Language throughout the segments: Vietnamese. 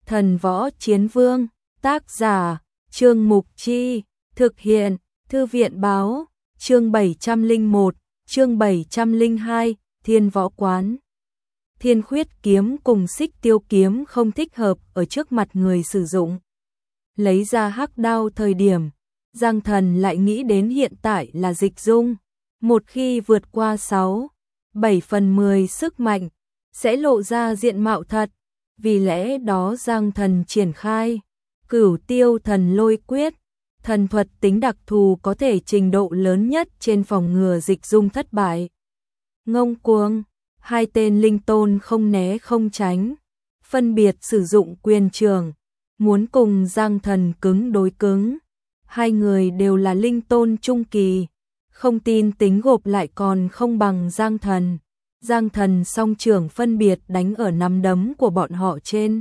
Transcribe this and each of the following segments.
Thần Võ Chiến Vương, tác giả, Trương Mục Chi, thực hiện, Thư viện báo, chương 701, chương 702, Thiên Võ Quán. Thiên Khuyết kiếm cùng Xích Tiêu kiếm không thích hợp ở trước mặt người sử dụng. Lấy ra hắc đao thời điểm, Giang Thần lại nghĩ đến hiện tại là Dịch Dung. Một khi vượt qua 7/10 sức mạnh, sẽ lộ ra diện mạo thật. Vì lẽ đó Giang Thần triển khai Cửu Tiêu Thần Lôi Quyết, thần thuật tính đặc thù có thể trình độ lớn nhất trên phòng ngừa Dịch Dung thất bại. Ngông cuồng, hai tên linh tôn không né không tránh, phân biệt sử dụng quyền trường, muốn cùng Giang Thần cứng đối cứng. Hai người đều là linh tôn trung kỳ, không tin tính gộp lại còn không bằng Giang Thần. Giang Thần song trưởng phân biệt đánh ở nắm đấm của bọn họ trên.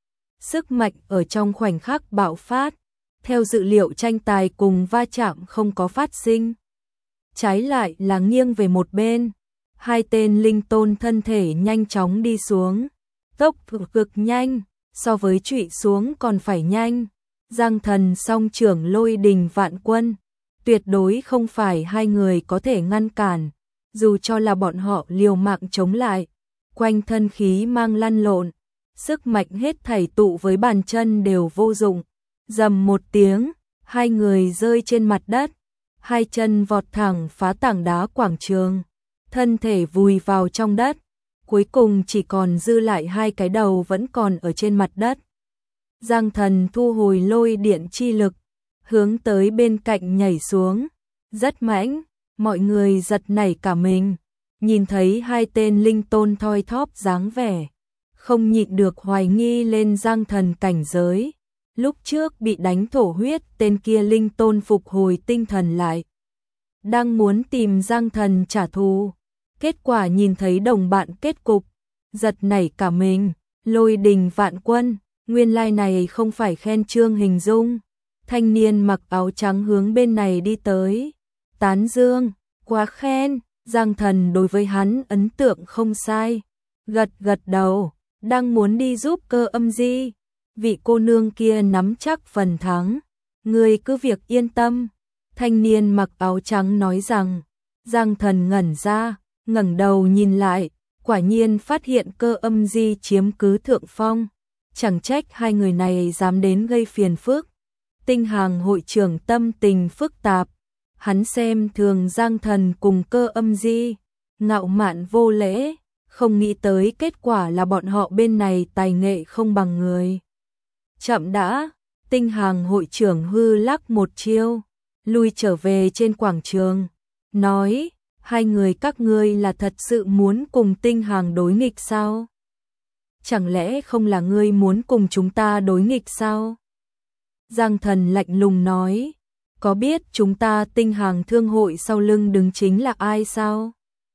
Sức mạnh ở trong khoảnh khắc bạo phát, theo dự liệu tranh tài cùng va chạm không có phát sinh. Trái lại là nghiêng về một bên, hai tên linh tôn thân thể nhanh chóng đi xuống, tốc độ cực nhanh, so với trụy xuống còn phải nhanh. Giang Thần song trưởng lôi đình vạn quân, tuyệt đối không phải hai người có thể ngăn cản. Dù cho là bọn họ liều mạng chống lại, quanh thân khí mang lăn lộn, sức mạnh hết thảy tụ với bàn chân đều vô dụng. Rầm một tiếng, hai người rơi trên mặt đất, hai chân vọt thẳng phá tảng đá quảng trường, thân thể vùi vào trong đất, cuối cùng chỉ còn dư lại hai cái đầu vẫn còn ở trên mặt đất. Giang Thần thu hồi lôi điện chi lực, hướng tới bên cạnh nhảy xuống, rất mãnh. Mọi người giật nảy cả mình, nhìn thấy hai tên linh tôn thoi thóp dáng vẻ, không nhịn được hoài nghi lên Giang Thần cảnh giới. Lúc trước bị đánh thổ huyết, tên kia linh tôn phục hồi tinh thần lại, đang muốn tìm Giang Thần trả thù, kết quả nhìn thấy đồng bạn kết cục, giật nảy cả mình. Lôi đình vạn quân, nguyên lai này không phải khen chương hình dung. Thanh niên mặc áo trắng hướng bên này đi tới, tán dương, quá khen. Giang Thần đối với hắn ấn tượng không sai, gật gật đầu, đang muốn đi giúp Cơ Âm Di. Vị cô nương kia nắm chắc phần thắng, người cứ việc yên tâm. Thanh niên mặc áo trắng nói rằng. Giang Thần ngẩn ra, ngẩng đầu nhìn lại, quả nhiên phát hiện Cơ Âm Di chiếm cứ thượng phong. Chẳng trách hai người này dám đến gây phiền phức. Tinh Hàng hội trưởng tâm tình phức tạp, hắn xem thường Giang Thần cùng Cơ Âm Di, ngạo mạn vô lễ, không nghĩ tới kết quả là bọn họ bên này tài nghệ không bằng người. Chậm đã, Tinh Hàng hội trưởng hư lắc một chiêu, lui trở về trên quảng trường, nói, hai người các ngươi là thật sự muốn cùng Tinh Hàng đối nghịch sao? Chẳng lẽ không là ngươi muốn cùng chúng ta đối nghịch sao? Giang Thần lạnh lùng nói, có biết chúng ta Tinh Hàng thương hội sau lưng đứng chính là ai sao?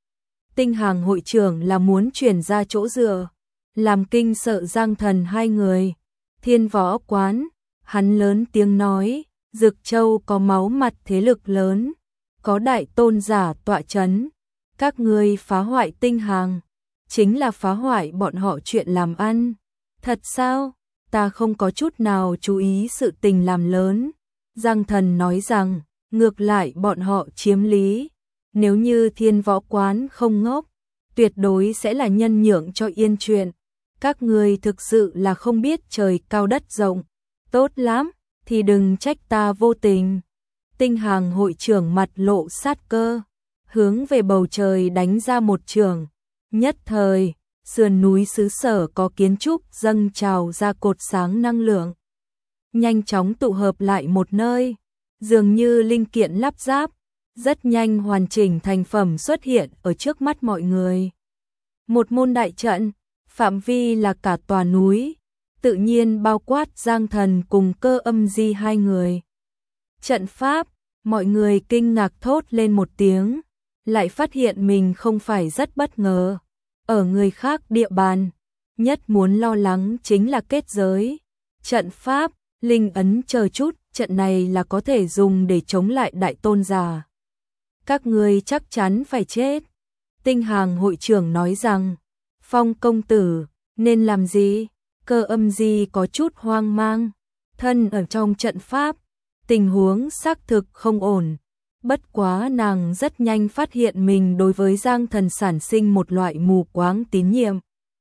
Tinh Hàng hội trưởng là muốn chuyển ra chỗ dựa, làm kinh sợ Giang Thần hai người. Thiên Võ Quán, hắn lớn tiếng nói, Dực Châu có máu mặt thế lực lớn, có đại tôn giả tọa chấn, các ngươi phá hoại Tinh Hàng, chính là phá hoại bọn họ chuyện làm ăn. Thật sao? Ta không có chút nào chú ý sự tình làm lớn. Giang Thần nói rằng, ngược lại bọn họ chiếm lý. Nếu như Thiên Võ Quán không ngốc, tuyệt đối sẽ là nhân nhượng cho yên chuyện. Các ngươi thực sự là không biết trời cao đất rộng. Tốt lắm, thì đừng trách ta vô tình. Tinh Hàng hội trưởng mặt lộ sát cơ, hướng về bầu trời đánh ra một trường. Nhất thời, sườn núi xứ sở có kiến trúc dâng trào ra cột sáng năng lượng, nhanh chóng tụ hợp lại một nơi, dường như linh kiện lắp ráp, rất nhanh hoàn chỉnh thành phẩm xuất hiện ở trước mắt mọi người. Một môn đại trận, phạm vi là cả tòa núi, tự nhiên bao quát Giang Thần cùng Cơ Âm Di hai người. Trận pháp, mọi người kinh ngạc thốt lên một tiếng, lại phát hiện mình không phải rất bất ngờ. Ở người khác địa bàn, nhất muốn lo lắng chính là kết giới, trận pháp, linh ấn chờ chút, trận này là có thể dùng để chống lại đại tôn giả. Các ngươi chắc chắn phải chết. Tinh Hàng hội trưởng nói rằng, Phong công tử, nên làm gì? Cơ Âm Di có chút hoang mang, thân ở trong trận pháp, tình huống xác thực không ổn. Bất quá nàng rất nhanh phát hiện mình đối với Giang Thần sản sinh một loại mù quáng tín nhiệm.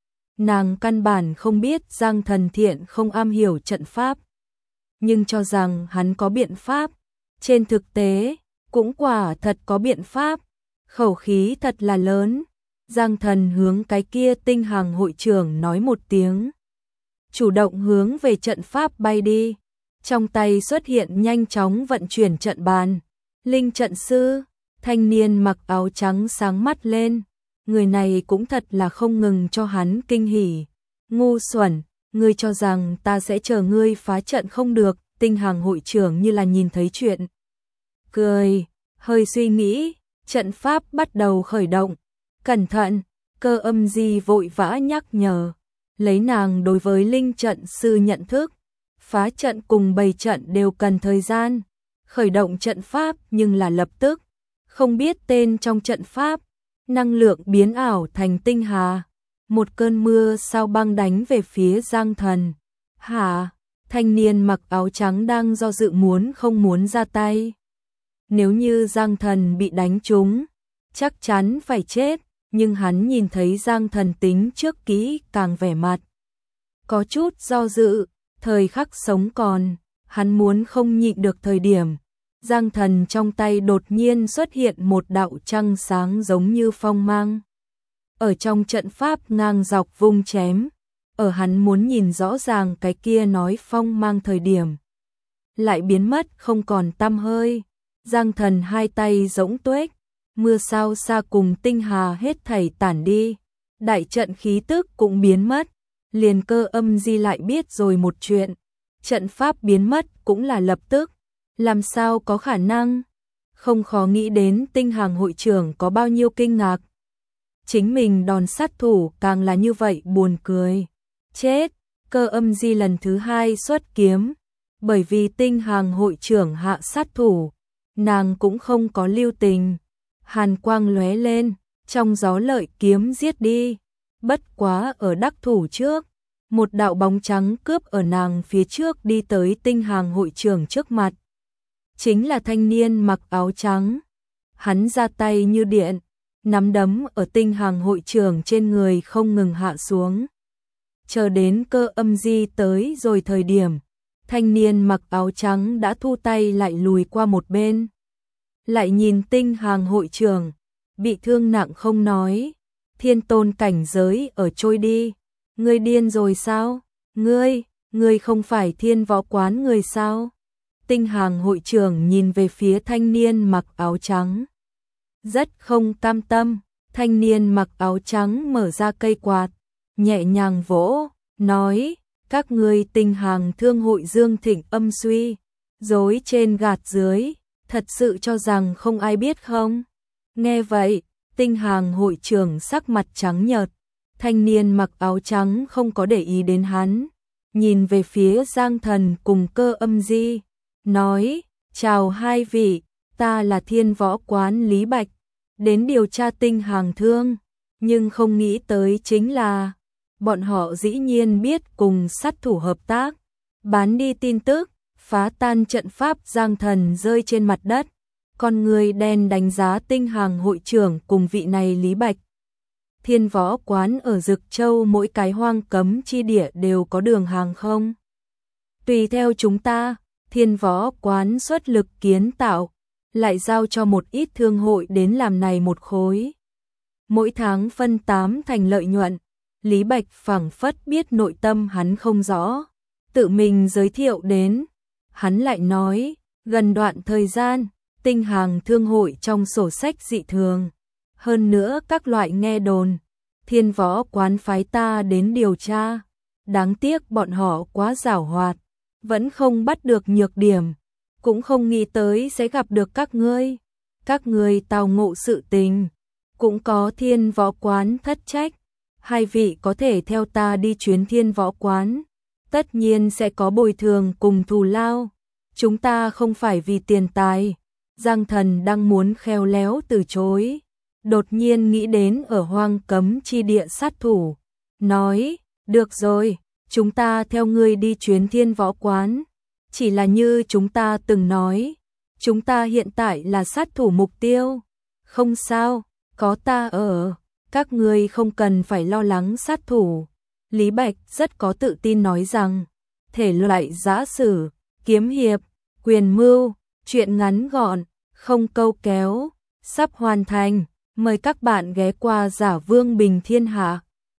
Nàng căn bản không biết Giang Thần Thiện không am hiểu trận pháp, nhưng cho rằng hắn có biện pháp. Trên thực tế, cũng quả thật có biện pháp, khẩu khí thật là lớn. Giang Thần hướng cái kia Tinh Hàng hội trưởng nói một tiếng, chủ động hướng về trận pháp bay đi, trong tay xuất hiện nhanh chóng vận chuyển trận bàn. Linh trận sư, thanh niên mặc áo trắng sáng mắt lên, người này cũng thật là không ngừng cho hắn kinh hỉ. Ngu xuẩn, ngươi cho rằng ta sẽ chờ ngươi phá trận không được? Tinh Hàng hội trưởng như là nhìn thấy chuyện cười, hơi suy nghĩ, trận pháp bắt đầu khởi động. Cẩn thận, Cơ Âm Di vội vã nhắc nhở, lấy nàng đối với linh trận sư nhận thức, phá trận cùng bày trận đều cần thời gian, khởi động trận pháp nhưng là lập tức, không biết tên trong trận pháp, năng lượng biến ảo thành tinh hà, một cơn mưa sao băng đánh về phía Giang Thần. Hả? Thanh niên mặc áo trắng đang do dự muốn không muốn ra tay. Nếu như Giang Thần bị đánh trúng, chắc chắn phải chết, nhưng hắn nhìn thấy Giang Thần tính trước kỹ càng vẻ mặt có chút do dự, thời khắc sống còn, hắn muốn không nhịn được thời điểm. Giang Thần trong tay đột nhiên xuất hiện một đạo trăng sáng giống như phong mang. Ở trong trận pháp ngang dọc vung chém, ở hắn muốn nhìn rõ ràng cái kia nói phong mang thời điểm, lại biến mất không còn tăm hơi. Giang Thần hai tay rỗng tuếch, mưa sao xa cùng tinh hà hết thảy tản đi, đại trận khí tức cũng biến mất. Liền Cơ Âm Di lại biết rồi một chuyện, trận pháp biến mất cũng là lập tức, làm sao có khả năng? Không khó nghĩ đến Tinh Hàng hội trưởng có bao nhiêu kinh ngạc. Chính mình đòn sát thủ càng là như vậy buồn cười. Chết, Cơ Âm Di lần thứ hai xuất kiếm, bởi vì Tinh Hàng hội trưởng hạ sát thủ, nàng cũng không có lưu tình. Hàn quang lóe lên, trong gió lợi kiếm giết đi. Bất quá ở đắc thủ trước, một đạo bóng trắng cướp ở nàng phía trước đi tới Tinh Hàng hội trưởng trước mặt. Chính là thanh niên mặc áo trắng. Hắn ra tay như điện, nắm đấm ở Tinh Hàng hội trưởng trên người không ngừng hạ xuống. Chờ đến Cơ Âm Di tới rồi thời điểm, thanh niên mặc áo trắng đã thu tay lại lùi qua một bên. Lại nhìn Tinh Hàng hội trưởng, bị thương nặng không nói, thiên tôn cảnh giới ở trôi đi. Ngươi điên rồi sao? Ngươi không phải Thiên Võ Quán người sao? Tinh Hàng hội trưởng nhìn về phía thanh niên mặc áo trắng, rất không cam tâm. Thanh niên mặc áo trắng mở ra cây quạt, nhẹ nhàng vỗ, nói, các ngươi Tinh Hàng thương hội Dương Thịnh âm suy, dối trên gạt dưới, thật sự cho rằng không ai biết không? Nghe vậy, Tinh Hàng hội trưởng sắc mặt trắng nhợt, thanh niên mặc áo trắng không có để ý đến hắn, nhìn về phía Giang Thần cùng Cơ Âm Di, nói, chào hai vị, ta là Thiên Võ Quán Lý Bạch, đến điều tra Tinh Hàng thương, nhưng không nghĩ tới chính là, bọn họ dĩ nhiên biết cùng sát thủ hợp tác, bán đi tin tức, phá tan trận pháp. Giang Thần rơi trên mặt đất, con người đen đánh giá Tinh Hàng hội trưởng cùng vị này Lý Bạch. Thiên Võ Quán ở Dực Châu mỗi cái hoang cấm chi địa đều có đường hàng không? Tùy theo chúng ta, Thiên Võ Quán xuất lực kiến tạo, lại giao cho một ít thương hội đến làm này một khối. Mỗi tháng phân 8 thành lợi nhuận. Lý Bạch phảng phất biết nội tâm hắn không rõ, tự mình giới thiệu đến. Hắn lại nói, gần đoạn thời gian, Tinh Hàng thương hội trong sổ sách dị thường. Hơn nữa các loại nghe đồn, Thiên Võ Quán phái ta đến điều tra. Đáng tiếc bọn họ quá giảo hoạt, vẫn không bắt được nhược điểm, cũng không nghĩ tới sẽ gặp được các ngươi. Các ngươi tao ngộ sự tình, cũng có Thiên Võ Quán thất trách. Hai vị có thể theo ta đi chuyến Thiên Võ Quán, tất nhiên sẽ có bồi thường cùng thù lao. Chúng ta không phải vì tiền tài. Giang Thần đang muốn khéo léo từ chối, đột nhiên nghĩ đến ở hoang cấm chi địa sát thủ, nói, được rồi, chúng ta theo ngươi đi chuyến Thiên Võ Quán. Chỉ là như chúng ta từng nói, chúng ta hiện tại là sát thủ mục tiêu. Không sao, có ta ở, các ngươi không cần phải lo lắng sát thủ. Lý Bạch rất có tự tin nói rằng, thể loại giã sử, kiếm hiệp, quyền mưu, truyện ngắn gọn, không câu kéo, sắp hoàn thành. Mời các bạn ghé qua Giả Vương Bình Thiên Hạ.